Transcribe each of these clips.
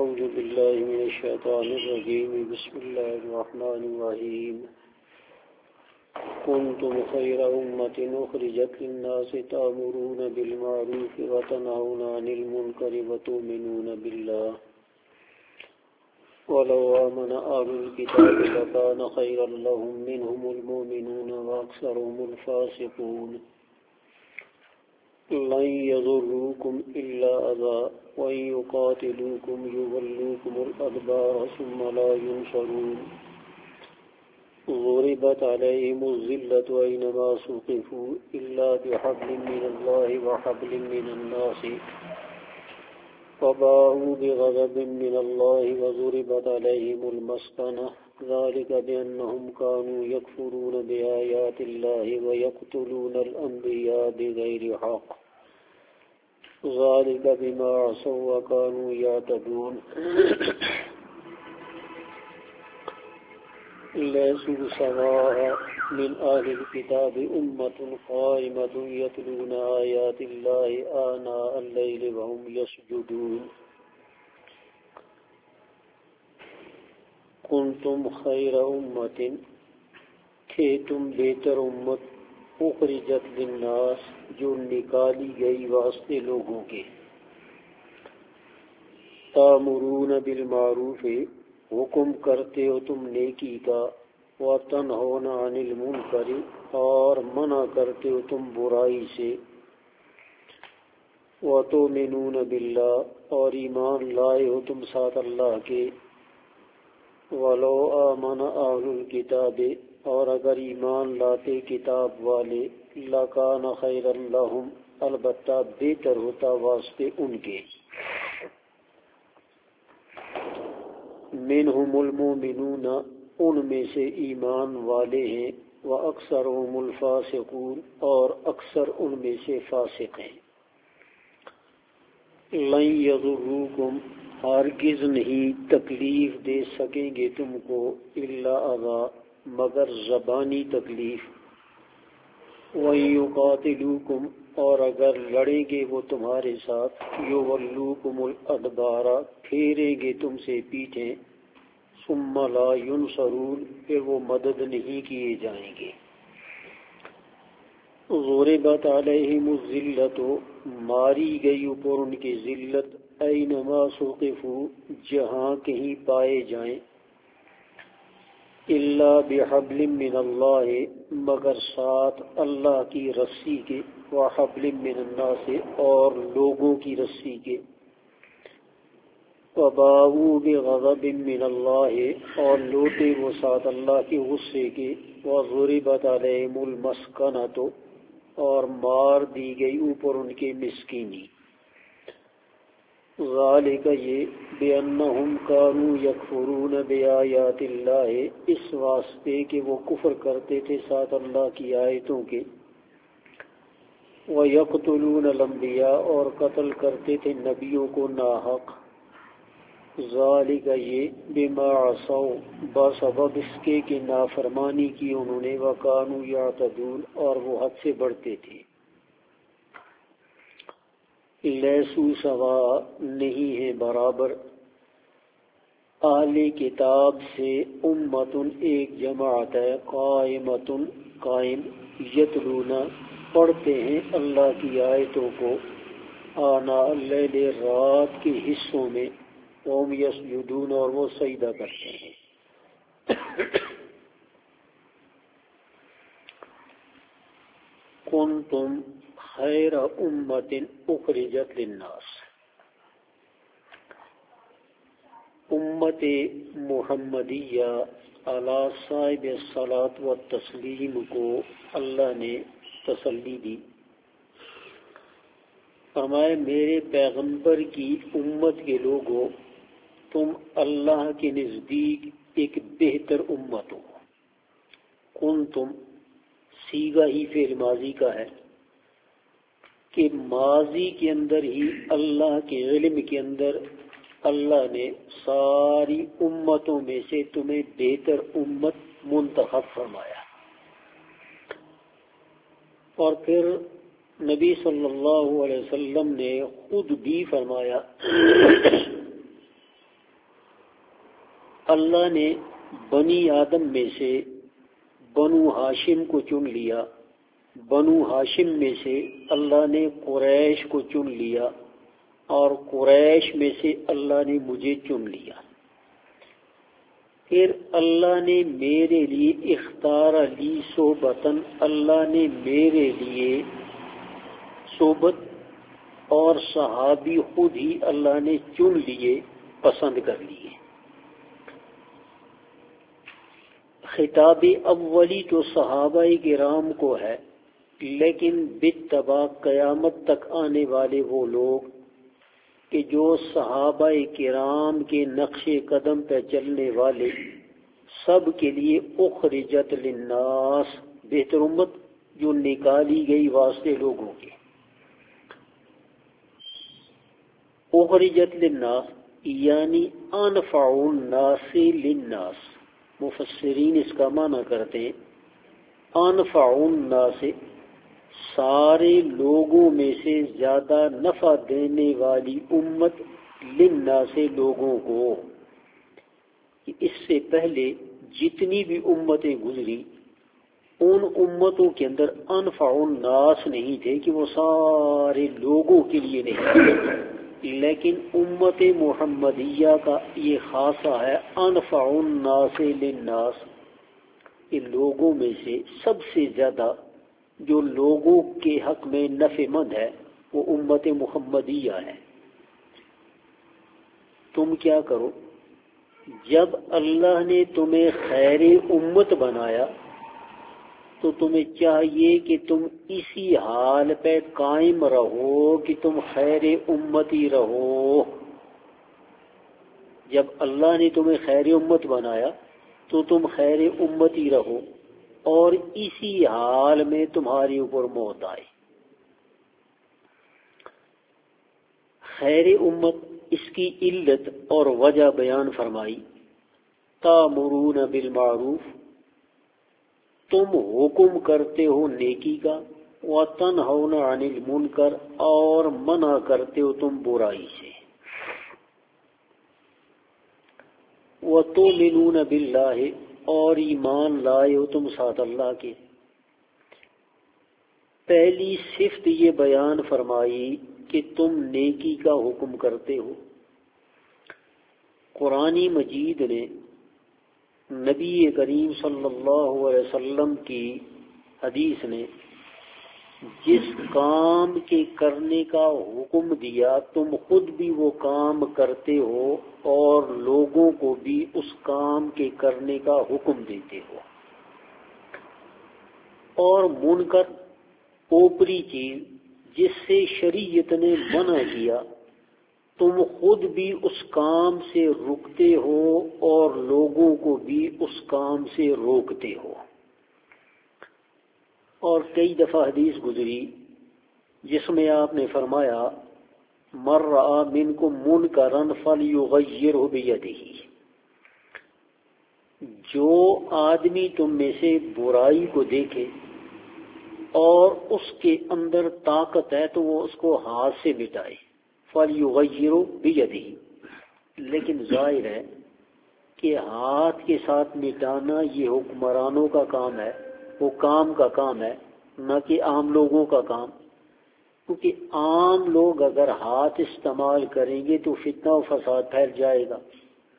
أعوذ بالله من الشيطان الرجيم بسم الله الرحمن الرحيم كنتم خير أمة أخرجت للناس تأمرون بالمعروف وتنهون عن المنكر وتؤمنون بالله ولو آمن أهل الكتاب لكان خيرا لهم منهم المؤمنون وأكثرهم الفاسقون لن يضروكم إلا أذى وإن يقاتلوكم يولوكم الأدبار ثم لا ينصرون ضربت عليهم الذلة أينما ثقفوا إلا بحبل من الله وحبل من الناس فباءوا بغضب من الله وضربت عليهم المسكنة ذلك بأنهم كانوا يكفرون بآيات الله ويقتلون الأنبياء بغير حق ذلك بما عصوا وكانوا يعتدون ليسوا سواء من أهل الكتاب أمة قائمة يتلون آيات الله آناء الليل وهم يسجدون کنتم خیر امت تھے تم بہتر امت اخرجت للناس جو نکالی گئی واسطے لوگوں کے تامرون بالمعروف حکم کرتے ہو تم نیکی کا وتنہون عن المنکر اور منع کرتے ہو تم برائی سے وتؤمنون باللہ اور ایمان لائے ہو تم ساتھ اللہ کے ولو آمن اہل الکتاب اور اگر ایمان لاتے کتاب والے لکان خیر لہم البتہ بہتر ہوتا واسطے ان کے منہم المؤمنون ان میں سے ایمان والے ہیں واکثرهم الفاسقون اور اکثر ان میں سے فاسق ہیں لن یضروکم ہرگز نہیں تکلیف دے سکیں گے تم کو الا اذى مگر زبانی تکلیف وَيُقَاتِلُوكُمْ اور اگر لڑیں گے وہ تمہارے ساتھ يُوَلُّوكُمُ الْأَدْبَارَ پھیریں گے تم سے پیٹھیں ثُمَّ لَا يُنصَرُونَ پھر وہ مدد نہیں کیے جائیں گے ضُرِبَتْ عَلَيْهِمُ الذِّلَّةُ ماری گئی اوپر ان کی ذلت اینما ثقفوا جہاں کہیں پائے جائیں الا بحبل من اللہ مگر ساتھ اللہ کی رسی کے وحبل من الناس اور لوگوں کی رسی کے وباؤوا بغضب من اللہ اور لوٹے وہ ساتھ اللہ کے غصے کے وضربت علیہم المسکنۃ اور مار دی گئی اوپر ان کے مسکینی ذالک یہ بأنہم کانوا یکفرون بآیات اللہ اس واسطے کہ وہ کفر کرتے تھے ساتھ اللہ کی آیتوں کے ویقتلون الانبیاء اور قتل کرتے تھے نبیوں کو ناحق ذالک یہ بما عصوا بسبب اس کے کہ نافرمانی کی انہوں نے وکانوا یعتدون اور وہ حد سے بڑھتے تھے لیسو سوا نہیں ہے برابر اہل کتاب سے امتن ایک جماعت ہے قائمتن قائم یتلون پڑھتے ہیں اللہ کی آیتوں کو آنا اللیل رات کے حصوں میں قوم یسجدون اور وہ سجدہ کرتے ہیں کنتم خیر امت اخرجت للناس امت محمدیہ علی صاحب الصلاۃ والتسلیم کو اللہ نے تسلی دی فرمائے میرے پیغمبر کی امت کے لوگوں تم اللہ کے نزدیک ایک بہتر امت ہو کنتم صیغہ ہی فعل ماضی کا ہے کہ ماضی کے اندر ہی اللہ کے علم کے اندر اللہ نے ساری امتوں میں سے تمہیں بہتر امت منتخب فرمایا اور پھر نبی صلی اللہ علیہ وسلم نے خود بھی فرمایا اللہ نے بنی آدم میں سے بنو ہاشم کو چن لیا، بنو ہاشم میں سے اللہ نے قریش کو چن لیا، اور قریش میں سے اللہ نے مجھے چن لیا۔ پھر اللہ نے میرے لیے اختار لی صحبتاً، اللہ نے میرے لیے صحبت اور صحابی خود ہی اللہ نے چن لیے، پسند کر لیے۔ خطاب اولی تو صحابہ کرام کو ہے، لیکن بالتبع قیامت تک آنے والے وہ لوگ کہ جو صحابہ کرام کے نقش قدم پہ چلنے والے، سب کے لیے اخرجت للناس، بہتر امت جو نکالی گئی واسطے لوگوں کے۔ اخرجت للناس یعنی انفع الناس للناس، مفسرین اس کا معنی کرتے ہیں انفع الناس، سارے لوگوں میں سے زیادہ نفع دینے والی امت، للناس لوگوں کو۔ اس سے پہلے جتنی بھی امتیں گزری ان امتوں کے اندر انفع الناس نہیں تھے کہ وہ سارے لوگوں کے لیے نہیں، لیکن امت محمدیہ کا یہ خاصہ ہے انفع الناس للناس، کہ لوگوں میں سے سب سے زیادہ جو لوگوں کے حق میں نفع مند ہے وہ امت محمدیہ ہے۔ تم کیا کرو، جب اللہ نے تمہیں خیر امت بنایا تو تمہیں چاہیے کہ تم اسی حال پہ قائم رہو کہ تم خیر امتی رہو۔ جب اللہ نے تمہیں خیر امت بنایا تو تم خیر امتی رہو، اور اسی حال میں تمہارے اوپر موت آئے۔ خیر امت، اس کی علت اور وجہ بیان فرمائی، تامرون بالمعروف، تم حکم کرتے ہو نیکی کا، وتنہون عن المنکر، اور منع کرتے ہو تم برائی سے، وتؤمنون باللہ، اور ایمان لائے ہو تم ساتھ اللہ کے۔ پہلی صفت یہ بیان فرمائی کہ تم نیکی کا حکم کرتے ہو۔ قرآن مجید نے نبی کریم صلی اللہ علیہ وسلم کی حدیث نے جس کام کے کرنے کا حکم دیا تم خود بھی وہ کام کرتے ہو اور لوگوں کو بھی اس کام کے کرنے کا حکم دیتے ہو۔ اور منکر، اوپری چیز جس سے شریعت نے منع کیا، تم خود بھی اس کام سے رکتے ہو اور لوگوں کو بھی اس کام سے روکتے ہو۔ اور کئی دفعہ حدیث گزری جس میں آپ نے فرمایا من رأى منکم منکرا فلیغیرہ بیدہ، جو آدمی تم میں سے برائی کو دیکھے اور اس کے اندر طاقت ہے تو وہ اس کو ہاتھ سے مٹائے، فلیغیرہ بیدہ۔ لیکن ظاہر ہے کہ ہاتھ کے ساتھ مٹانا یہ حکمرانوں کا کام ہے، وہ کام کا کام ہے، نہ کہ عام لوگوں کا کام، کیونکہ عام لوگ اگر ہاتھ استعمال کریں گے تو فتنہ و فساد پھیل جائے گا۔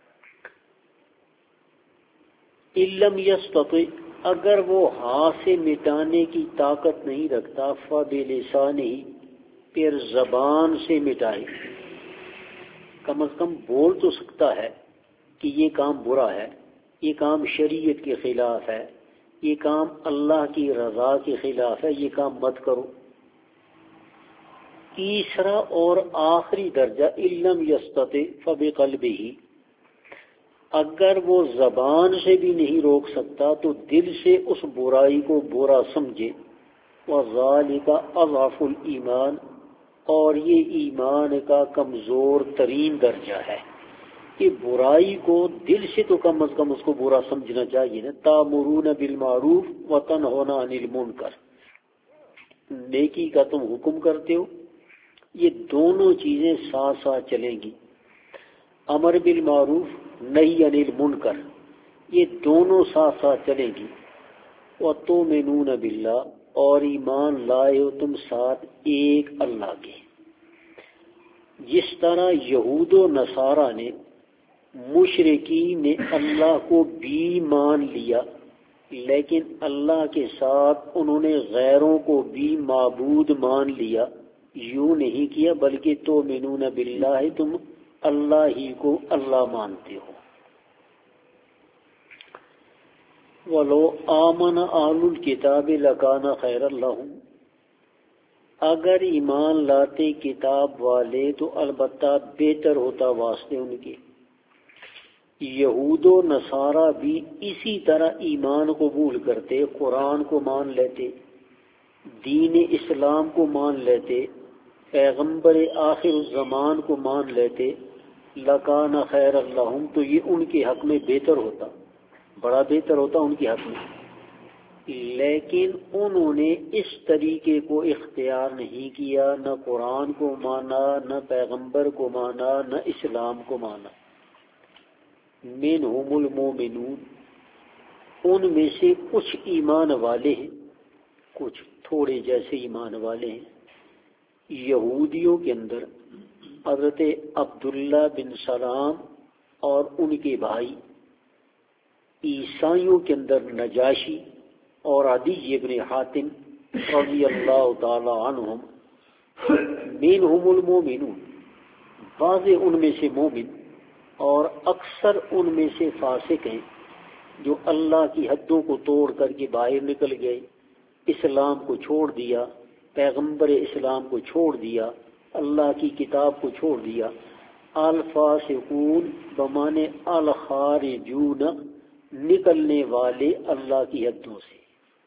علم یستطع، اگر وہ ہاتھ سے مٹانے کی طاقت نہیں رکھتا، فبلسانہ، پھر زبان سے مٹائے، کم از کم بول تو سکتا ہے کہ یہ کام برا ہے، یہ کام شریعت کے خلاف ہے، یہ کام اللہ کی رضا کے خلاف ہے، یہ کام مت کرو۔ تیسرا اور آخری درجہ علم یستطع فبقلبہ، اگر وہ زبان سے بھی نہیں روک سکتا تو دل سے اس برائی کو برا سمجھے، وذالک اضعف الایمان، اور یہ ایمان کا کمزور ترین درجہ ہے کہ برائی کو دل سے تو کم از کم اس کو برا سمجھنا چاہیے نا۔ تامرون بالمعروف وتنہون عن المنکر، نیکی کا تم حکم کرتے ہو، یہ دونوں چیزیں ساتھ ساتھ چلیں گی۔ امر بالمعروف نہی عن المنکر، یہ دونوں ساتھ ساتھ چلیں گی۔ وَتُؤْمِنُونَ بِاللَّهِ، اور ایمان لائے ہو تم ساتھ ایک اللہ کے۔ جس طرح یہود و نصارہ نے، مشرکین نے اللہ کو بھی مان لیا، لیکن اللہ کے ساتھ انہوں نے غیروں کو بھی معبود مان لیا، یوں نہیں کیا بلکہ تؤمنون باللہ، تم اللہ ہی کو اللہ مانتے ہو۔ وَلَوْ آمَنَ أَهْلُ الْكِتَابِ لَكَانَ خَيْرًا لَهُمْ، اگر ایمان لاتے کتاب والے تو البتہ بہتر ہوتا واسطے ان کے۔ یہود و نصارہ بھی اسی طرح ایمان قبول کرتے، قرآن کو مان لیتے، دین اسلام کو مان لیتے، پیغمبر آخر الزمان کو مان لیتے، لَكَانَ خَيْرًا لَهُمْ، تو یہ ان کے حق میں بہتر ہوتا، بڑا بہتر ہوتا ان کے حق میں۔ لیکن انہوں نے اس طریقے کو اختیار نہیں کیا، نہ قرآن کو مانا، نہ پیغمبر کو مانا، نہ اسلام کو مانا۔ منہم المومنون، ان میں سے کچھ ایمان والے ہیں، کچھ تھوڑے جیسے ایمان والے ہیں۔ یہودیوں کے اندر حضرت عبداللہ بن سلام اور ان کے بھائی، عیسائیوں کے اندر نجاشی اور عدی ابن حاتم رضی اللہ تعالی عنہم۔ منہم المومنون، بعض ان میں سے مومن اور اکثر ان میں سے فاسق ہیں، جو اللہ کی حدوں کو توڑ کر کے باہر نکل گئے، اسلام کو چھوڑ دیا، پیغمبر اسلام کو چھوڑ دیا، اللہ کی کتاب کو چھوڑ دیا۔ الفاسقون بمانے الخارجون، نکلنے والے اللہ کی حدوں سے۔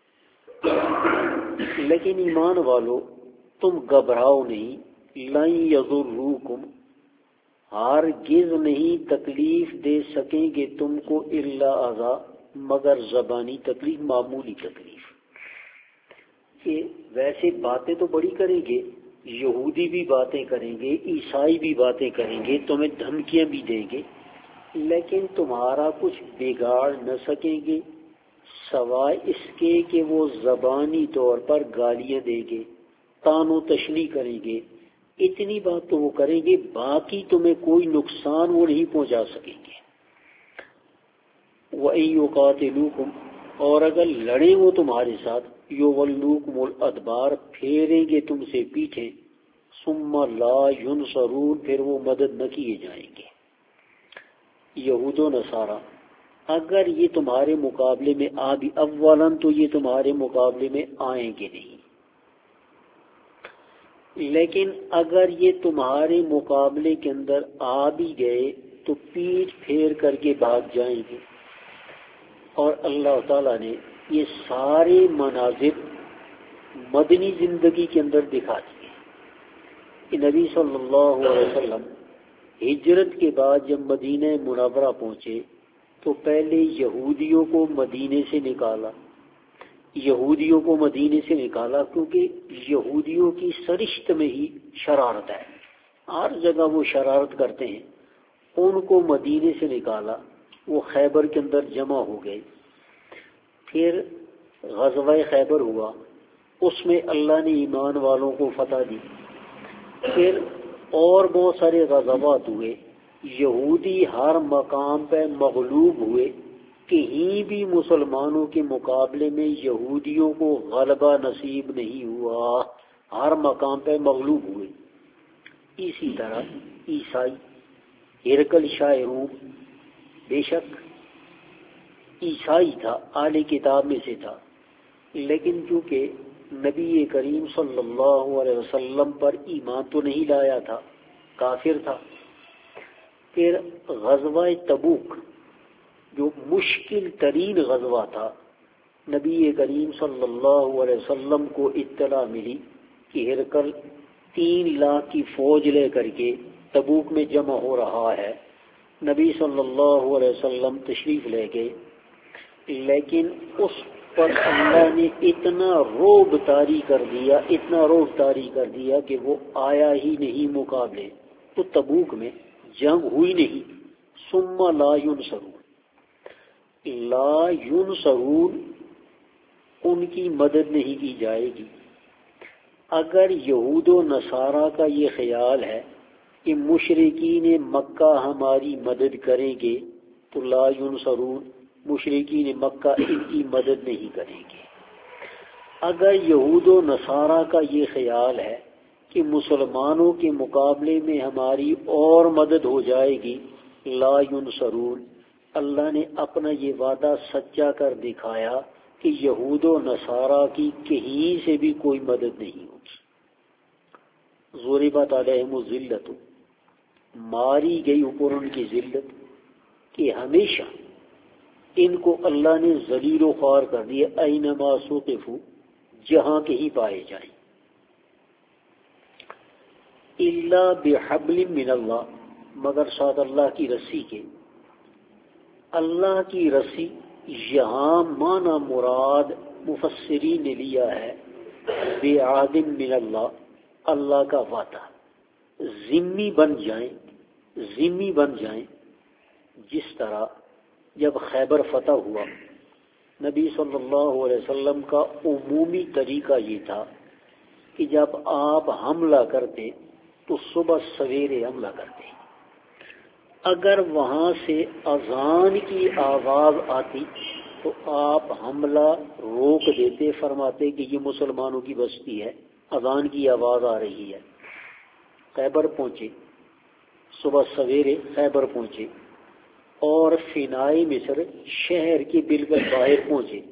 لیکن ایمان والو، تم گھبراؤ نہیں، لن یضروکم، ہرگز نہیں تکلیف دے سکیں گے تم کو، الا اذى، مگر زبانی تکلیف، معمولی تکلیف۔ کہ ویسے باتیں تو بڑی کریں گے، یہودی بھی باتیں کریں گے، عیسائی بھی باتیں کریں گے، تمہیں دھمکیاں بھی دیں گے، لیکن تمہارا کچھ بگاڑ نہ سکیں گے، سوائے اس کے کہ وہ زبانی طور پر گالیاں دیں گے، طعن و تشنیع کریں گے، اتنی بات تو وہ کریں گے، باقی تمہیں کوئی نقصان وہ نہیں پہنچا سکیں گے۔ وَإِن يُقَاتِلُوكُمْ، اور اگر لڑیں وہ تمہارے ساتھ، يُوَلُّوكُمُ الْأَدْبَارَ، پھیریں گے تم سے پیٹھیں، ثُمَّ لَا يُنصَرُونَ، پھر وہ مدد نہ کیے جائیں گے۔ یہود و نصارہ اگر یہ تمہارے مقابلے میں آ بھی، اولاً تو یہ تمہارے مقابلے میں آئیں گے نہیں، لیکن اگر یہ تمہارے مقابلے کے اندر آ بھی گئے تو پیٹ پھیر کر کے بھاگ جائیں گے۔ اور اللہ تعالیٰ نے یہ سارے مناظر مدنی زندگی کے اندر دکھا دیے کہ نبی صلی اللہ علیہ وسلم ہجرت کے بعد جب مدینہ منورہ پہنچے تو پہلے یہودیوں کو مدینے سے نکالا، یہودیوں کو مدینے سے نکالا کیونکہ یہودیوں کی سرشت میں ہی شرارت ہے، ہر جگہ وہ شرارت کرتے ہیں، ان کو مدینے سے نکالا، وہ خیبر کے اندر جمع ہو گئے۔ پھر غزوہ خیبر ہوا، اس میں اللہ نے ایمان والوں کو فتح دی۔ پھر اور بہت سارے غزوات ہوئے، یہودی ہر مقام پہ مغلوب ہوئے، کہیں بھی مسلمانوں کے مقابلے میں یہودیوں کو غلبہ نصیب نہیں ہوا، ہر مقام پہ مغلوب ہوئے۔ اسی طرح عیسائی، ہرقل شاہ روم، بے شک عیسائی تھا، اہل کتاب میں سے تھا، لیکن چونکہ نبی کریم صلی اللہ علیہ وسلم پر ایمان تو نہیں لایا تھا، کافر تھا۔ پھر غزوہ تبوک جو مشکل ترین غزوہ تھا، نبی کریم صلی اللہ علیہ وسلم کو اطلاع ملی کہ ہرقل 3 لاکھ کی فوج لے کر کے تبوک میں جمع ہو رہا ہے۔ نبی صلی اللہ علیہ وسلم تشریف لے گئے، لیکن اس پر اللہ نے اتنا رعب طاری کر دیا، اتنا رعب طاری کر دیا کہ وہ آیا ہی نہیں مقابلے، تو تبوک میں جنگ ہوئی نہیں، ثم لا ينصرون، لا ينصرون ان کی مدد نہیں کی جائے گی۔ اگر یہود و نصارہ کا یہ خیال ہے کہ مشرکین مکہ ہماری مدد کریں گے تو لا ينصرون، مشرکین مکہ ان کی مدد نہیں کریں گے۔ اگر یہود و نصارہ کا یہ خیال ہے کہ مسلمانوں کے مقابلے میں ہماری اور مدد ہو جائے گی، لا ينصرون، اللہ نے اپنا یہ وعدہ سچا کر دکھایا کہ یہود و نصارہ کی کہیں سے بھی کوئی مدد نہیں ہوگی۔ ضربت علیہم الذلۃ، ماری گئی اوپر ان کی ذلت، کہ ہمیشہ ان کو اللہ نے ذلیل و خوار کر دیا، اینما ثقفوا، جہاں کہیں پائے جائیں۔ الا بحبل من اللہ، مگر ساتھ اللہ کی رسی کے۔ اللہ کی رسی یہاں معنی مراد مفسرین نے لیا ہے بعہد من اللہ، اللہ کا وعدہ، ذمی بن جائیں، ذمی بن جائیں۔ جس طرح جب خیبر فتح ہوا، نبی صلی اللہ علیہ وسلم کا عمومی طریقہ یہ تھا کہ جب آپ حملہ کرتے تو صبح سویرے حملہ کرتے۔ اگر وہاں سے اذان کی آواز آتی تو آپ حملہ روک دیتے، فرماتے کہ یہ مسلمانوں کی بستی ہے، اذان کی آواز آ رہی ہے۔ خیبر پہنچے، صبح سویرے خیبر پہنچے اور فنائے مصر شہر کے بالکل باہر پہنچے۔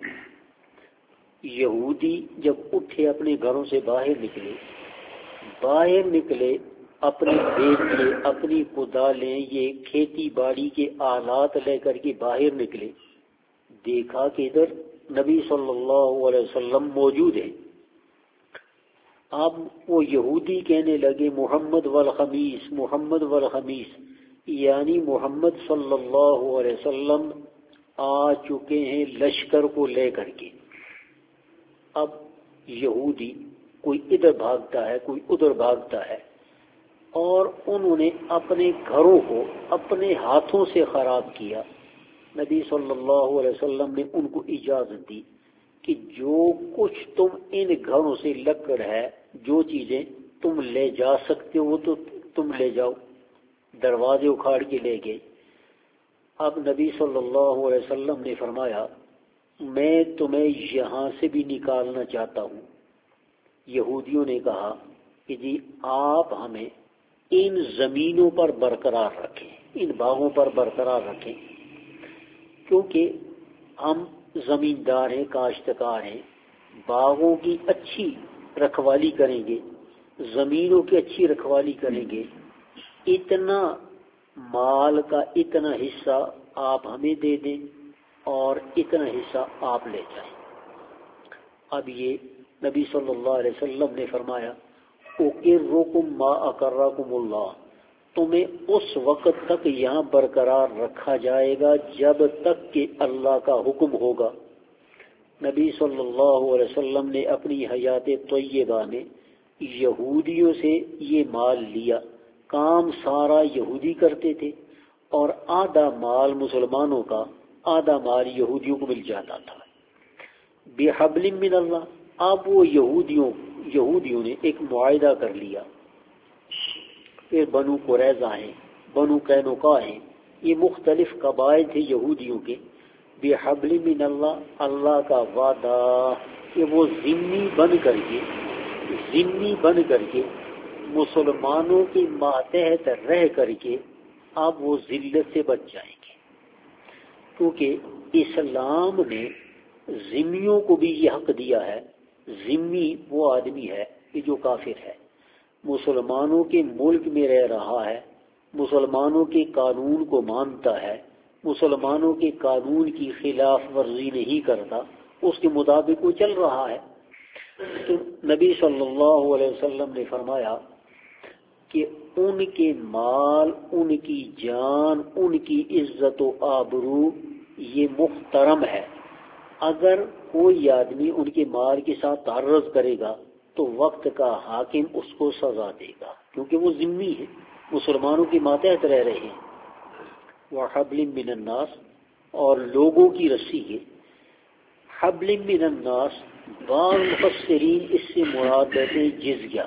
یہودی جب اٹھے اپنے گھروں سے باہر نکلے اپنے بیٹے، اپنی کدالیں، یہ کھیتی باڑی کے آلات لے کر کے باہر نکلے، دیکھا کہ ادھر نبی صلی اللہ علیہ وسلم موجود ہیں۔ اب وہ یہودی کہنے لگے محمد والخمیس، محمد والخمیس، یعنی محمد صلی اللہ علیہ وسلم آ چکے ہیں لشکر کو لے کر کے۔ اب یہودی کوئی ادھر بھاگتا ہے، کوئی ادھر بھاگتا ہے، اور انہوں نے اپنے گھروں کو اپنے ہاتھوں سے خراب کیا۔ نبی صلی اللہ علیہ وسلم نے ان کو اجازت دی کہ جو کچھ تم ان گھروں سے لکڑ ہے، جو چیزیں تم لے جا سکتے ہو تو تم لے جاؤ۔ دروازے اکھاڑ کے لے گئے۔ اب نبی صلی اللہ علیہ وسلم نے فرمایا میں تمہیں یہاں سے بھی نکالنا چاہتا ہوں۔ یہودیوں نے کہا کہ جی آپ ہمیں ان زمینوں پر برقرار رکھیں، ان باغوں پر برقرار رکھیں، کیونکہ ہم زمیندار ہیں، کاشتکار ہیں، باغوں کی اچھی رکھوالی کریں گے، زمینوں کی اچھی رکھوالی کریں گے، اتنا مال کا اتنا حصہ آپ ہمیں دے دیں اور اتنا حصہ آپ لے جائیں۔ اب یہ نبی صلی اللہ علیہ وسلم نے فرمایا اقرکم ما اقرکم اللہ، تمہیں اس وقت تک یہاں برقرار رکھا جائے گا جب تک کہ اللہ کا حکم ہوگا۔ نبی صلی اللہ علیہ وسلم نے اپنی حیات طیبہ میں یہودیوں سے یہ مال لیا، کام سارا یہودی کرتے تھے اور آدھا مال مسلمانوں کا، آدھا مال یہودیوں کو مل جاتا تھا۔ بحبل من اللہ، اب وہ یہودیوں نے ایک معاہدہ کر لیا۔ پھر بنو قریظہ ہیں، بنو قینقاع ہیں، یہ مختلف قبائل تھے یہودیوں کے۔ بحبل من اللہ، اللہ کا وعدہ کہ وہ ذمی بن کر کے مسلمانوں کے ماتحت رہ کر کے اب وہ ذلت سے بچ جائیں گے، کیونکہ اسلام نے ذمیوں کو بھی یہ حق دیا ہے۔ ذمی وہ آدمی ہے کہ جو کافر ہے، مسلمانوں کے ملک میں رہ رہا ہے، مسلمانوں کے قانون کو مانتا ہے، مسلمانوں کے قانون کی خلاف ورزی نہیں کرتا، اس کے مطابق وہ چل رہا ہے۔ تو نبی صلی اللہ علیہ وسلم نے فرمایا کہ ان کے مال، ان کی جان، ان کی عزت و آبرو یہ محترم ہے۔ اگر کوئی آدمی ان کے مال کے ساتھ تعرض کرے گا تو وقت کا حاکم اس کو سزا دے گا، کیونکہ وہ ذمی ہے، مسلمانوں کے ماتحت رہ رہے ہیں۔ وحبل من الناس، اور لوگوں کی رسی ہے. حبل من الناس بعض مفسرین اس سے مراد لیتے ہیں جزیہ،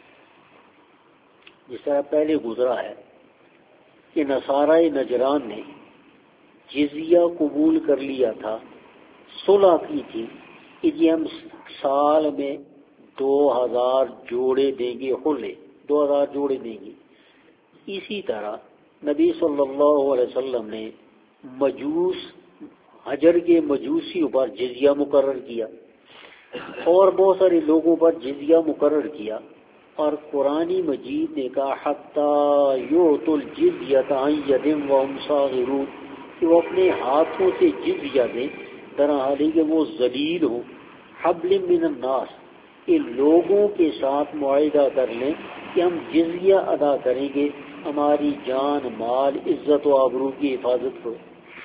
جس طرح پہلے گزرا ہے کہ نصارہ نجران نے جزیہ قبول کر لیا تھا، صلح کی تھی کہ یہ ہم سال میں 2000 جوڑے دیں گے، حلے 2000 جوڑے دیں گے. اسی طرح نبی صلی اللہ علیہ وسلم نے مجوس حجر کے مجوسیوں پر جزیہ مقرر کیا اور بہت سارے لوگوں پر جزیہ مقرر کیا، اور قرآن مجید نے کہا حتیٰ یؤتوا الجزیۃ عن ید وہم صاغرون، کہ وہ اپنے ہاتھوں سے جزیہ دیں در حالی کہ وہ ذلیل ہوں. حبل من الناس، کہ لوگوں کے ساتھ معاہدہ کر لیں کہ ہم جزیہ ادا کریں گے ہماری جان مال عزت و آبرو کی حفاظت کو.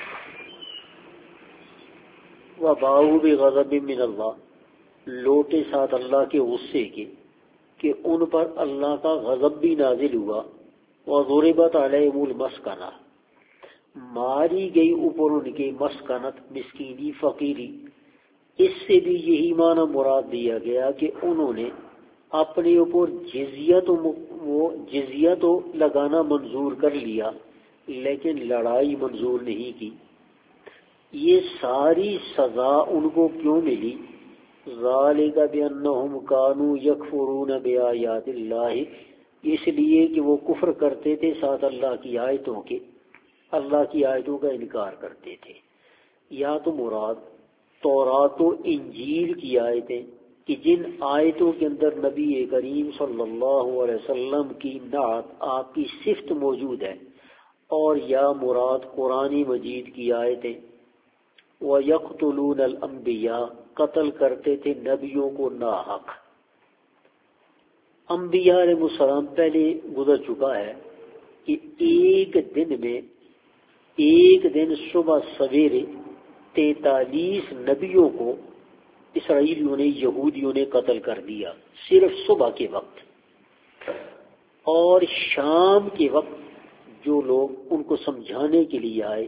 وباؤوا بغضب من اللہ، لوٹے ساتھ اللہ کے غصے کے کہ ان پر اللہ کا غضب بھی نازل ہوا. وضربت علیہم المسکنہ، ماری گئی اوپر ان کے مسکنت، مسکینی فقیری. اس سے بھی یہی معنی مراد دیا گیا کہ انہوں نے اپنے اوپر جزیہ تو لگانا منظور کر لیا لیکن لڑائی منظور نہیں کی. یہ ساری سزا ان کو کیوں ملی؟ ذالک بانہم کانوا یکفرون بآیات اللہ، اس لیے کہ وہ کفر کرتے تھے ساتھ اللہ کی آیتوں کے، اللہ کی آیتوں کا انکار کرتے تھے. یا تو مراد تورات و انجیل کی آیتیں کہ جن آیتوں کے اندر نبی کریم صلی اللہ علیہ وسلم کی نعت، آپ کی صفت موجود ہے، اور یا مراد قرآن مجید کی آیتیں. وَيَقْتُلُونَ الْأَنْبِيَاءَ، قتل کرتے تھے نبیوں کو ناحق. انبیاء علیہ السلام پہلے گزر چکا ہے کہ ایک دن صبح سویرے 43 نبیوں کو اسرائیلیوں نے، یہودیوں نے قتل کر دیا صرف صبح کے وقت. اور شام کے وقت جو لوگ ان کو سمجھانے کے لیے آئے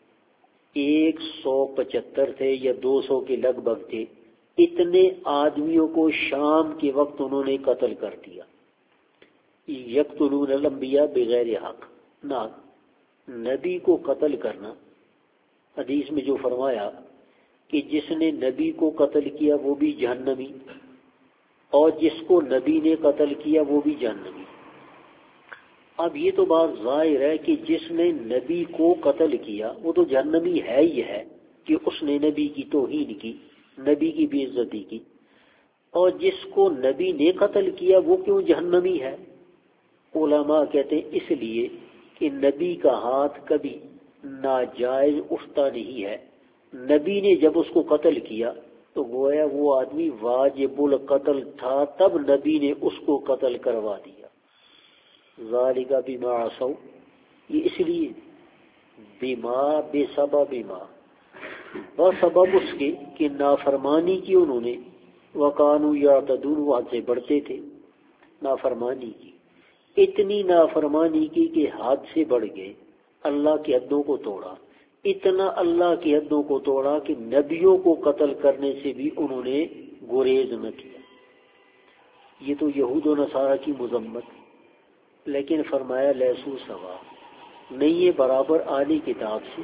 175 تھے یا 200 کے لگ بھگ تھے، اتنے آدمیوں کو شام کے وقت انہوں نے قتل کر دیا. یقتلون الانبیاء بغیر حق، نہ نبی کو قتل کرنا. حدیث میں جو فرمایا کہ جس نے نبی کو قتل کیا وہ بھی جہنمی، اور جس کو نبی نے قتل کیا وہ بھی جہنمی. اب یہ تو بات ظاہر ہے کہ جس نے نبی کو قتل کیا وہ تو جہنمی ہے ہی ہے، کہ اس نے نبی کی توہین کی، نبی کی بے عزتی کی. اور جس کو نبی نے قتل کیا وہ کیوں جہنمی ہے؟ علماء کہتے ہیں اس لیے کہ نبی کا ہاتھ کبھی ناجائز اٹھتا نہیں ہے. نبی نے جب اس کو قتل کیا تو گویا وہ آدمی واجب القتل تھا، تب نبی نے اس کو قتل کروا دیا. ذالک بما عصوا، یہ اس لیے بما بے سبب بما، بسبب اس کے کہ نافرمانی کی انہوں نے، وکانوا یعتدون، وہ حد سے بڑھتے تھے. نافرمانی کی، اتنی نافرمانی کی کہ حد سے بڑھ گئے، اللہ کی حدوں کو توڑا. اتنا اللہ کی حدوں کو توڑا کہ نبیوں کو قتل کرنے سے بھی انہوں نے گریز نہ کیا. یہ تو یہود و نصارہ کی مذمت. لیکن فرمایا لیسو سوا، نہیں یہ برابر اہل کتاب سے.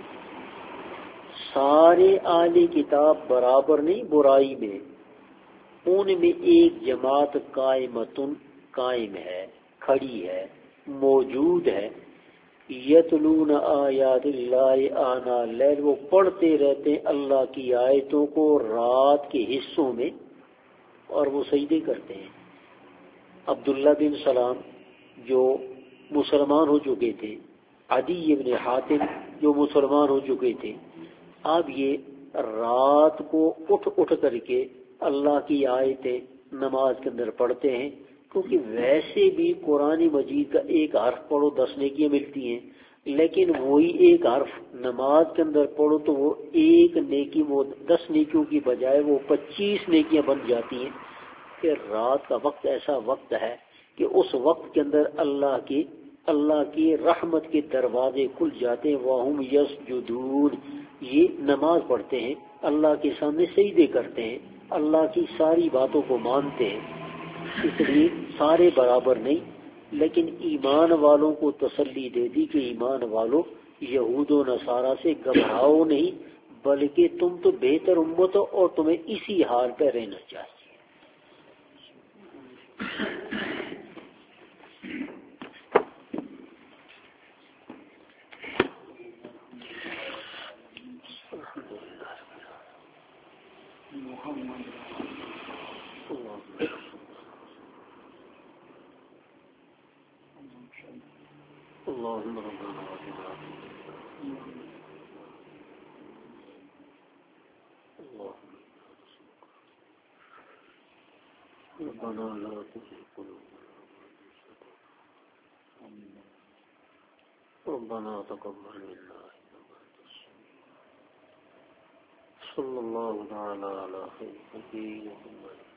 سارے اہل کتاب برابر نہیں برائی میں، ان میں ایک جماعت قائمتن، قائم ہے، کھڑی ہے، موجود ہے. یتلون آیات اللہ آناء اللیل، وہ پڑھتے رہتے ہیں اللہ کی آیتوں کو رات کے حصوں میں، اور وہ سجدے کرتے ہیں. عبداللہ بن سلام جو مسلمان ہو چکے تھے، عدی ابن حاتم جو مسلمان ہو چکے تھے، اب یہ رات کو اٹھ کر کے اللہ کی آیتیں نماز کے اندر پڑھتے ہیں. کیونکہ ویسے بھی قرآن مجید کا ایک حرف پڑھو 10 نیکیاں ملتی ہیں، لیکن وہی ایک حرف نماز کے اندر پڑھو تو وہ ایک نیکی، وہ 10 نیکیوں کی بجائے وہ 25 نیکیاں بن جاتی ہیں. کہ رات کا وقت ایسا وقت ہے کہ اس وقت کے اندر اللہ کی اللہ کی رحمت کے دروازے کھل جاتے ہیں. وَهُمْ يَسْجُدُونَ یہ نماز پڑھتے ہیں, اللہ کے سامنے سجدے کرتے ہیں, اللہ کی ساری باتوں کو مانتے ہیں. اس لیے سارے برابر نہیں, لیکن ایمان والوں کو تسلی دے دی کہ ایمان والوں یہود و نصارہ سے گھبراؤ نہیں, بلکہ تم تو بہتر امت ہو اور تمہیں اسی حال پہ رہنا چاہیے. اللهم ربنا ربنا لا تزغ قلوبنا ربنا تقبل منا صلى الله تعالى على خير محمد